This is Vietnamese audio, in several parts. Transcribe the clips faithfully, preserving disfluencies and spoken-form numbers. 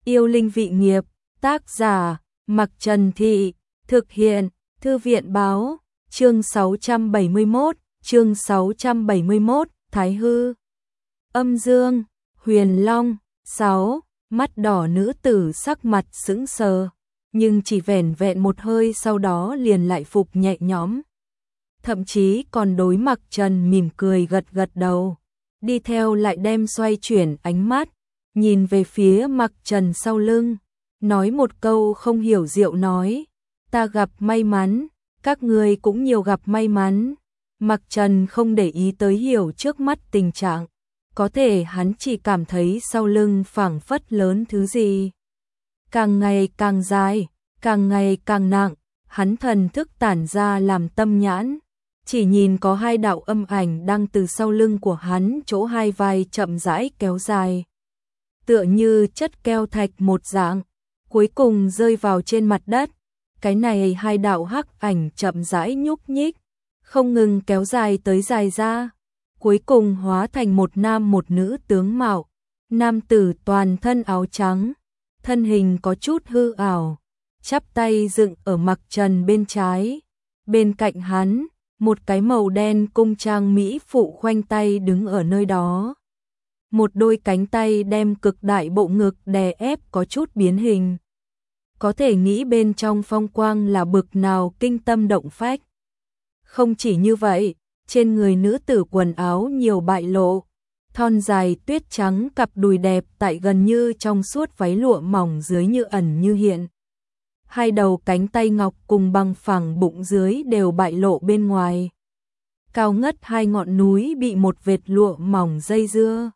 Yêu linh vị nghiệp, tác giả, Mặc Trần Thị, thực hiện, Thư viện báo, chương sáu trăm bảy mươi mốt, chương sáu trăm bảy mươi mốt, Thái Hư. Âm dương, Huyền Long, sáu, mắt đỏ nữ tử sắc mặt sững sờ, nhưng chỉ vẻn vẹn một hơi sau đó liền lại phục nhẹ nhõm. Thậm chí còn đối Mặc Trần mỉm cười gật gật đầu, đi theo lại đem xoay chuyển ánh mắt, nhìn về phía Mặc Trần sau lưng, nói một câu không hiểu diệu nói, ta gặp may mắn, các ngươi cũng nhiều gặp may mắn. Mặc Trần không để ý tới hiểu trước mắt tình trạng, có thể hắn chỉ cảm thấy sau lưng phảng phất lớn thứ gì. Càng ngày càng dài, càng ngày càng nặng, hắn thần thức tản ra làm tâm nhãn, chỉ nhìn có hai đạo âm ảnh đang từ sau lưng của hắn chỗ hai vai chậm rãi kéo dài. Tựa như chất keo thạch một dạng, cuối cùng rơi vào trên mặt đất. Cái này hai đạo hắc ảnh chậm rãi nhúc nhích, không ngừng kéo dài tới dài ra, cuối cùng hóa thành một nam một nữ tướng mạo. Nam tử toàn thân áo trắng, thân hình có chút hư ảo, chắp tay dựng ở Mặc Trần bên trái. Bên cạnh hắn, một cái màu đen cung trang mỹ phụ khoanh tay đứng ở nơi đó. Một đôi cánh tay đem cực đại bộ ngực đè ép có chút biến hình. Có thể nghĩ bên trong phong quang là bực nào kinh tâm động phách. Không chỉ như vậy, trên người nữ tử quần áo nhiều bại lộ, thon dài tuyết trắng cặp đùi đẹp tại gần như trong suốt váy lụa mỏng dưới như ẩn như hiện. Hai đầu cánh tay ngọc cùng bằng phẳng bụng dưới đều bại lộ bên ngoài. Cao ngất hai ngọn núi bị một vệt lụa mỏng dây dưa.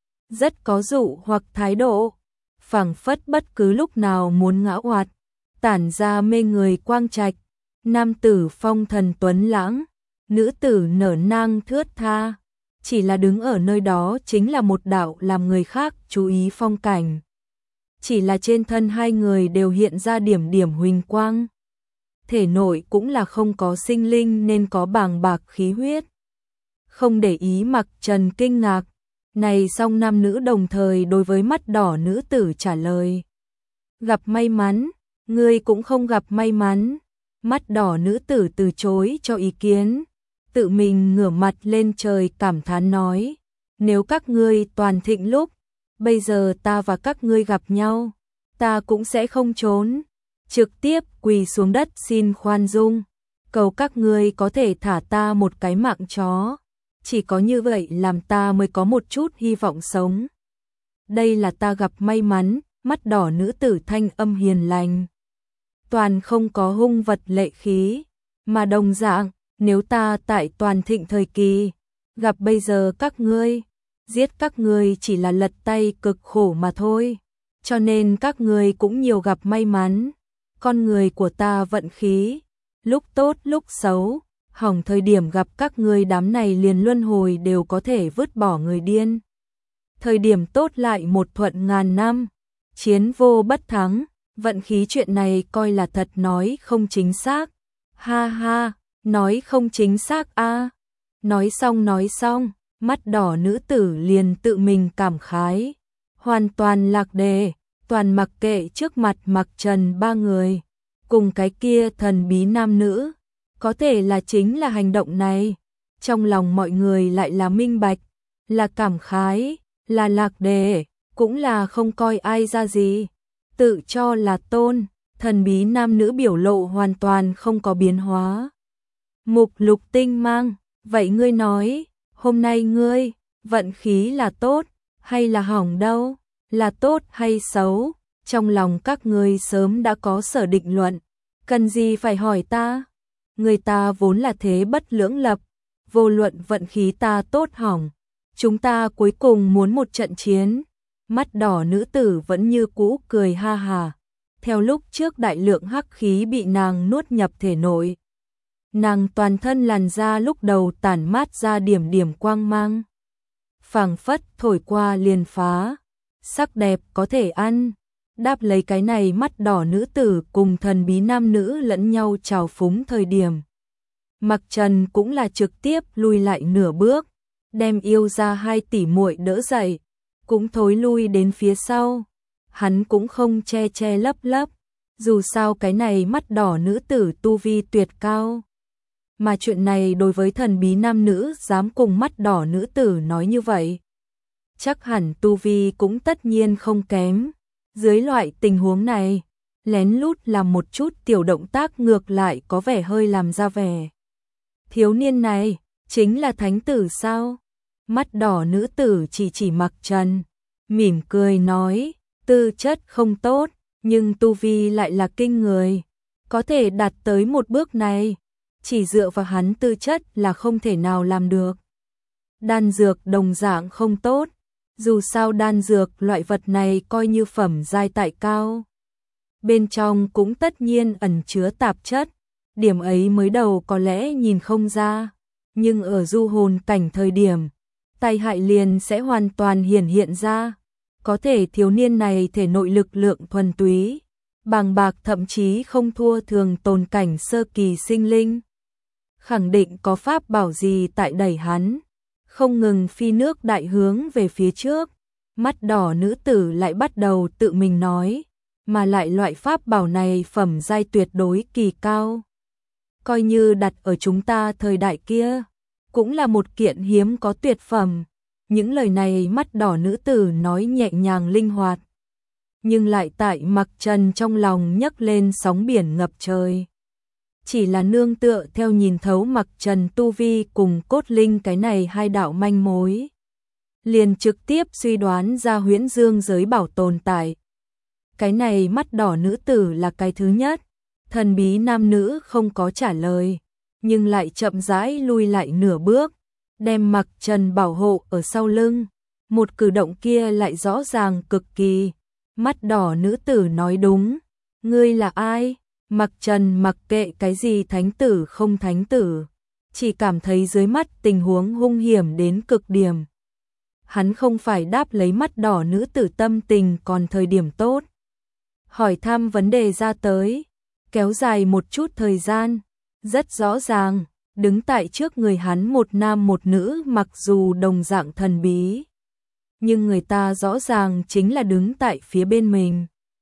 Rất có dụ hoặc thái độ, phảng phất bất cứ lúc nào muốn ngã oạt, tản ra mê người quang trạch. Nam tử phong thần tuấn lãng, nữ tử nở nang thướt tha, chỉ là đứng ở nơi đó chính là một đạo làm người khác chú ý phong cảnh. Chỉ là trên thân hai người đều hiện ra điểm điểm huỳnh quang. Thể nội cũng là không có sinh linh nên có bàng bạc khí huyết. Không để ý Mặc Trần kinh ngạc, này song nam nữ đồng thời đối với mắt đỏ nữ tử trả lời. Gặp may mắn, ngươi cũng không gặp may mắn. Mắt đỏ nữ tử từ chối cho ý kiến, tự mình ngửa mặt lên trời cảm thán nói, nếu các ngươi toàn thịnh lúc, bây giờ ta và các ngươi gặp nhau, ta cũng sẽ không trốn, trực tiếp quỳ xuống đất xin khoan dung, cầu các ngươi có thể thả ta một cái mạng chó, chỉ có như vậy làm ta mới có một chút hy vọng sống. Đây là ta gặp may mắn. Mắt đỏ nữ tử thanh âm hiền lành, toàn không có hung vật lệ khí, mà đồng dạng, nếu ta tại toàn thịnh thời kỳ, gặp bây giờ các ngươi, giết các ngươi chỉ là lật tay cực khổ mà thôi, cho nên các ngươi cũng nhiều gặp may mắn. Con người của ta vận khí, lúc tốt lúc xấu, hỏng thời điểm gặp các ngươi đám này liền luân hồi đều có thể vứt bỏ người điên. Thời điểm tốt lại một thuận ngàn năm, chiến vô bất thắng, vận khí chuyện này coi là thật nói không chính xác. Ha ha, nói không chính xác a. À. Nói xong nói xong, mắt đỏ nữ tử liền tự mình cảm khái, hoàn toàn lạc đề, toàn mặc kệ trước mặt Mặc Trần ba người, cùng cái kia thần bí nam nữ, có thể là chính là hành động này, trong lòng mọi người lại là minh bạch, là cảm khái, là lạc đề, cũng là không coi ai ra gì, tự cho là tôn. Thần bí nam nữ biểu lộ hoàn toàn không có biến hóa. Mục Lục Tinh Mang, vậy ngươi nói, hôm nay ngươi, vận khí là tốt, hay là hỏng đâu, là tốt hay xấu, trong lòng các ngươi sớm đã có sở định luận, cần gì phải hỏi ta, người ta vốn là thế bất lưỡng lập, vô luận vận khí ta tốt hỏng, chúng ta cuối cùng muốn một trận chiến. Mắt đỏ nữ tử vẫn như cũ cười ha hà. Theo lúc trước đại lượng hắc khí bị nàng nuốt nhập thể nội, nàng toàn thân làn da lúc đầu tản mát ra điểm điểm quang mang, phảng phất thổi qua liền phá, sắc đẹp có thể ăn. Đáp lấy cái này, mắt đỏ nữ tử cùng thần bí nam nữ lẫn nhau chào phúng thời điểm, Mặc Trần cũng là trực tiếp lui lại nửa bước, đem yêu ra hai tỷ muội đỡ dậy, cũng thối lui đến phía sau. hắn cũng không che che lấp lấp, dù sao cái này mắt đỏ nữ tử tu vi tuyệt cao. Mà chuyện này đối với thần bí nam nữ dám cùng mắt đỏ nữ tử nói như vậy, chắc hẳn tu vi cũng tất nhiên không kém. Dưới loại tình huống này, lén lút làm một chút tiểu động tác ngược lại có vẻ hơi làm ra vẻ. Thiếu niên này, chính là thánh tử sao? Mắt đỏ nữ tử chỉ chỉ Mặc Trần, mỉm cười nói, tư chất không tốt, nhưng tu vi lại là kinh người, có thể đạt tới một bước này, chỉ dựa vào hắn tư chất là không thể nào làm được. Đan dược đồng dạng không tốt, dù sao đan dược loại vật này coi như phẩm giai tại cao. Bên trong cũng tất nhiên ẩn chứa tạp chất, điểm ấy mới đầu có lẽ nhìn không ra, nhưng ở du hồn cảnh thời điểm, tai hại liền sẽ hoàn toàn hiển hiện ra. Có thể thiếu niên này thể nội lực lượng thuần túy, bàng bạc thậm chí không thua thường tồn cảnh sơ kỳ sinh linh. Khẳng định có pháp bảo gì tại đẩy hắn, không ngừng phi nước đại hướng về phía trước. Mắt đỏ nữ tử lại bắt đầu tự mình nói, mà lại loại pháp bảo này phẩm giai tuyệt đối kỳ cao. Coi như đặt ở chúng ta thời đại kia, cũng là một kiện hiếm có tuyệt phẩm. Những lời này mắt đỏ nữ tử nói nhẹ nhàng linh hoạt, nhưng lại tại Mặc Trần trong lòng nhấc lên sóng biển ngập trời. Chỉ là nương tựa theo nhìn thấu Mặc Trần tu vi cùng cốt linh cái này hai đạo manh mối, liền trực tiếp suy đoán ra huyễn dương giới bảo tồn tại. Cái này mắt đỏ nữ tử là cái thứ nhất. Thần bí nam nữ không có trả lời, nhưng lại chậm rãi lui lại nửa bước, đem Mặc Trần bảo hộ ở sau lưng. Một cử động kia lại rõ ràng cực kỳ. Mắt đỏ nữ tử nói đúng, ngươi là ai? Mặc Trần mặc kệ cái gì thánh tử không thánh tử, chỉ cảm thấy dưới mắt tình huống hung hiểm đến cực điểm. Hắn không phải đáp lấy mắt đỏ nữ tử tâm tình còn thời điểm tốt. Hỏi thăm vấn đề ra tới, kéo dài một chút thời gian, rất rõ ràng, đứng tại trước người hắn một nam một nữ mặc dù đồng dạng thần bí, nhưng người ta rõ ràng chính là đứng tại phía bên mình.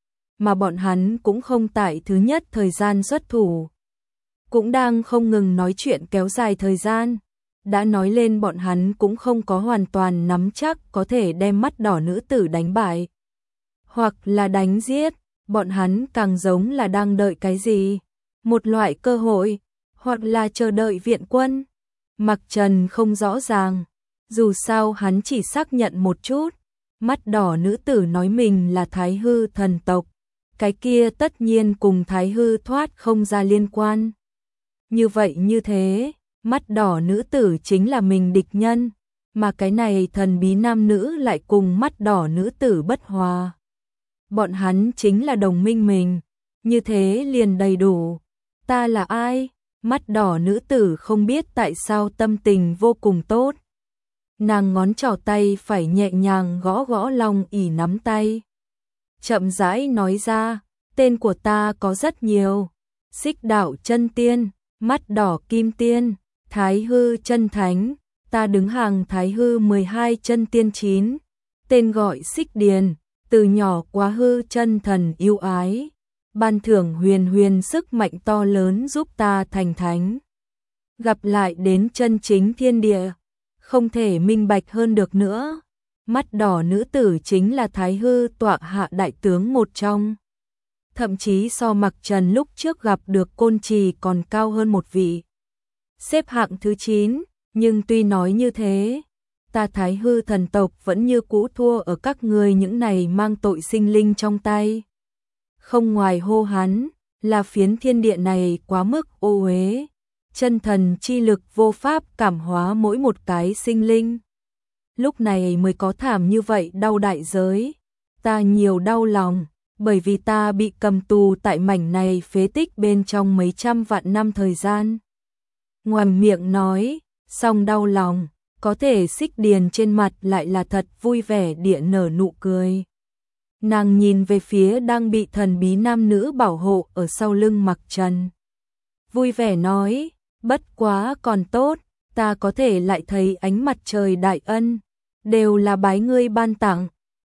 Mà bọn hắn cũng không tại thứ nhất thời gian xuất thủ, cũng đang không ngừng nói chuyện kéo dài thời gian. Đã nói lên bọn hắn cũng không có hoàn toàn nắm chắc có thể đem mắt đỏ nữ tử đánh bại, hoặc là đánh giết. Bọn hắn càng giống là đang đợi cái gì, một loại cơ hội, hoặc là chờ đợi viện quân. Mặc Trần không rõ ràng, dù sao hắn chỉ xác nhận một chút. Mắt đỏ nữ tử nói mình là Thái Hư thần tộc, cái kia tất nhiên cùng Thái Hư thoát không ra liên quan. Như vậy như thế, mắt đỏ nữ tử chính là mình địch nhân, mà cái này thần bí nam nữ lại cùng mắt đỏ nữ tử bất hòa. Bọn hắn chính là đồng minh mình, như thế liền đầy đủ. Ta là ai? Mắt đỏ nữ tử không biết tại sao tâm tình vô cùng tốt. Nàng ngón trỏ tay phải nhẹ nhàng gõ gõ long ỷ nắm tay, chậm rãi nói ra, tên của ta có rất nhiều. Xích đạo chân tiên, mắt đỏ kim tiên, Thái Hư chân thánh, ta đứng hàng Thái Hư mười hai chân tiên chín, tên gọi Xích Điền, từ nhỏ quá hư chân thần yêu ái, ban thưởng huyền huyền sức mạnh to lớn giúp ta thành thánh. Gặp lại đến chân chính thiên địa, không thể minh bạch hơn được nữa. Mắt đỏ nữ tử chính là Thái Hư tọa hạ đại tướng một trong, thậm chí so Mặc Trần lúc trước gặp được Côn Trì còn cao hơn một vị, xếp hạng thứ chín. Nhưng tuy nói như thế, ta Thái Hư thần tộc vẫn như cũ thua ở các người những này mang tội sinh linh trong tay. Không ngoài hô hắn, là phiến thiên địa này quá mức ô uế, chân thần chi lực vô pháp cảm hóa mỗi một cái sinh linh. Lúc này mới có thảm như vậy đau đại giới. Ta nhiều đau lòng, bởi vì ta bị cầm tù tại mảnh này phế tích bên trong mấy trăm vạn năm thời gian. Ngoàm miệng nói, xong đau lòng, có thể Xích Điền trên mặt lại là thật vui vẻ địa nở nụ cười. Nàng nhìn về phía đang bị thần bí nam nữ bảo hộ ở sau lưng Mặc Trần, vui vẻ nói, bất quá còn tốt, ta có thể lại thấy ánh mặt trời đại ân, đều là bái ngươi ban tặng.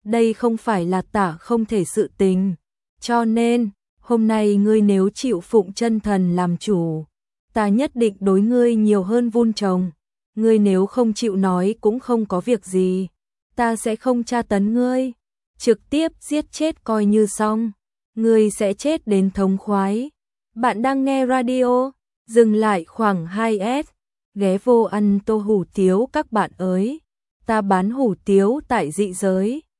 đây không phải là tả không thể sự tình. Cho nên, hôm nay ngươi nếu chịu phụng chân thần làm chủ, ta nhất định đối ngươi nhiều hơn vun trồng. Ngươi nếu không chịu nói cũng không có việc gì, ta sẽ không tra tấn ngươi, trực tiếp giết chết coi như xong. Ngươi sẽ chết đến thống khoái. Bạn đang nghe radio, dừng lại khoảng hai S, ghé vô ăn tô hủ tiếu các bạn ơi. Ta bán hủ tiếu tại dị giới.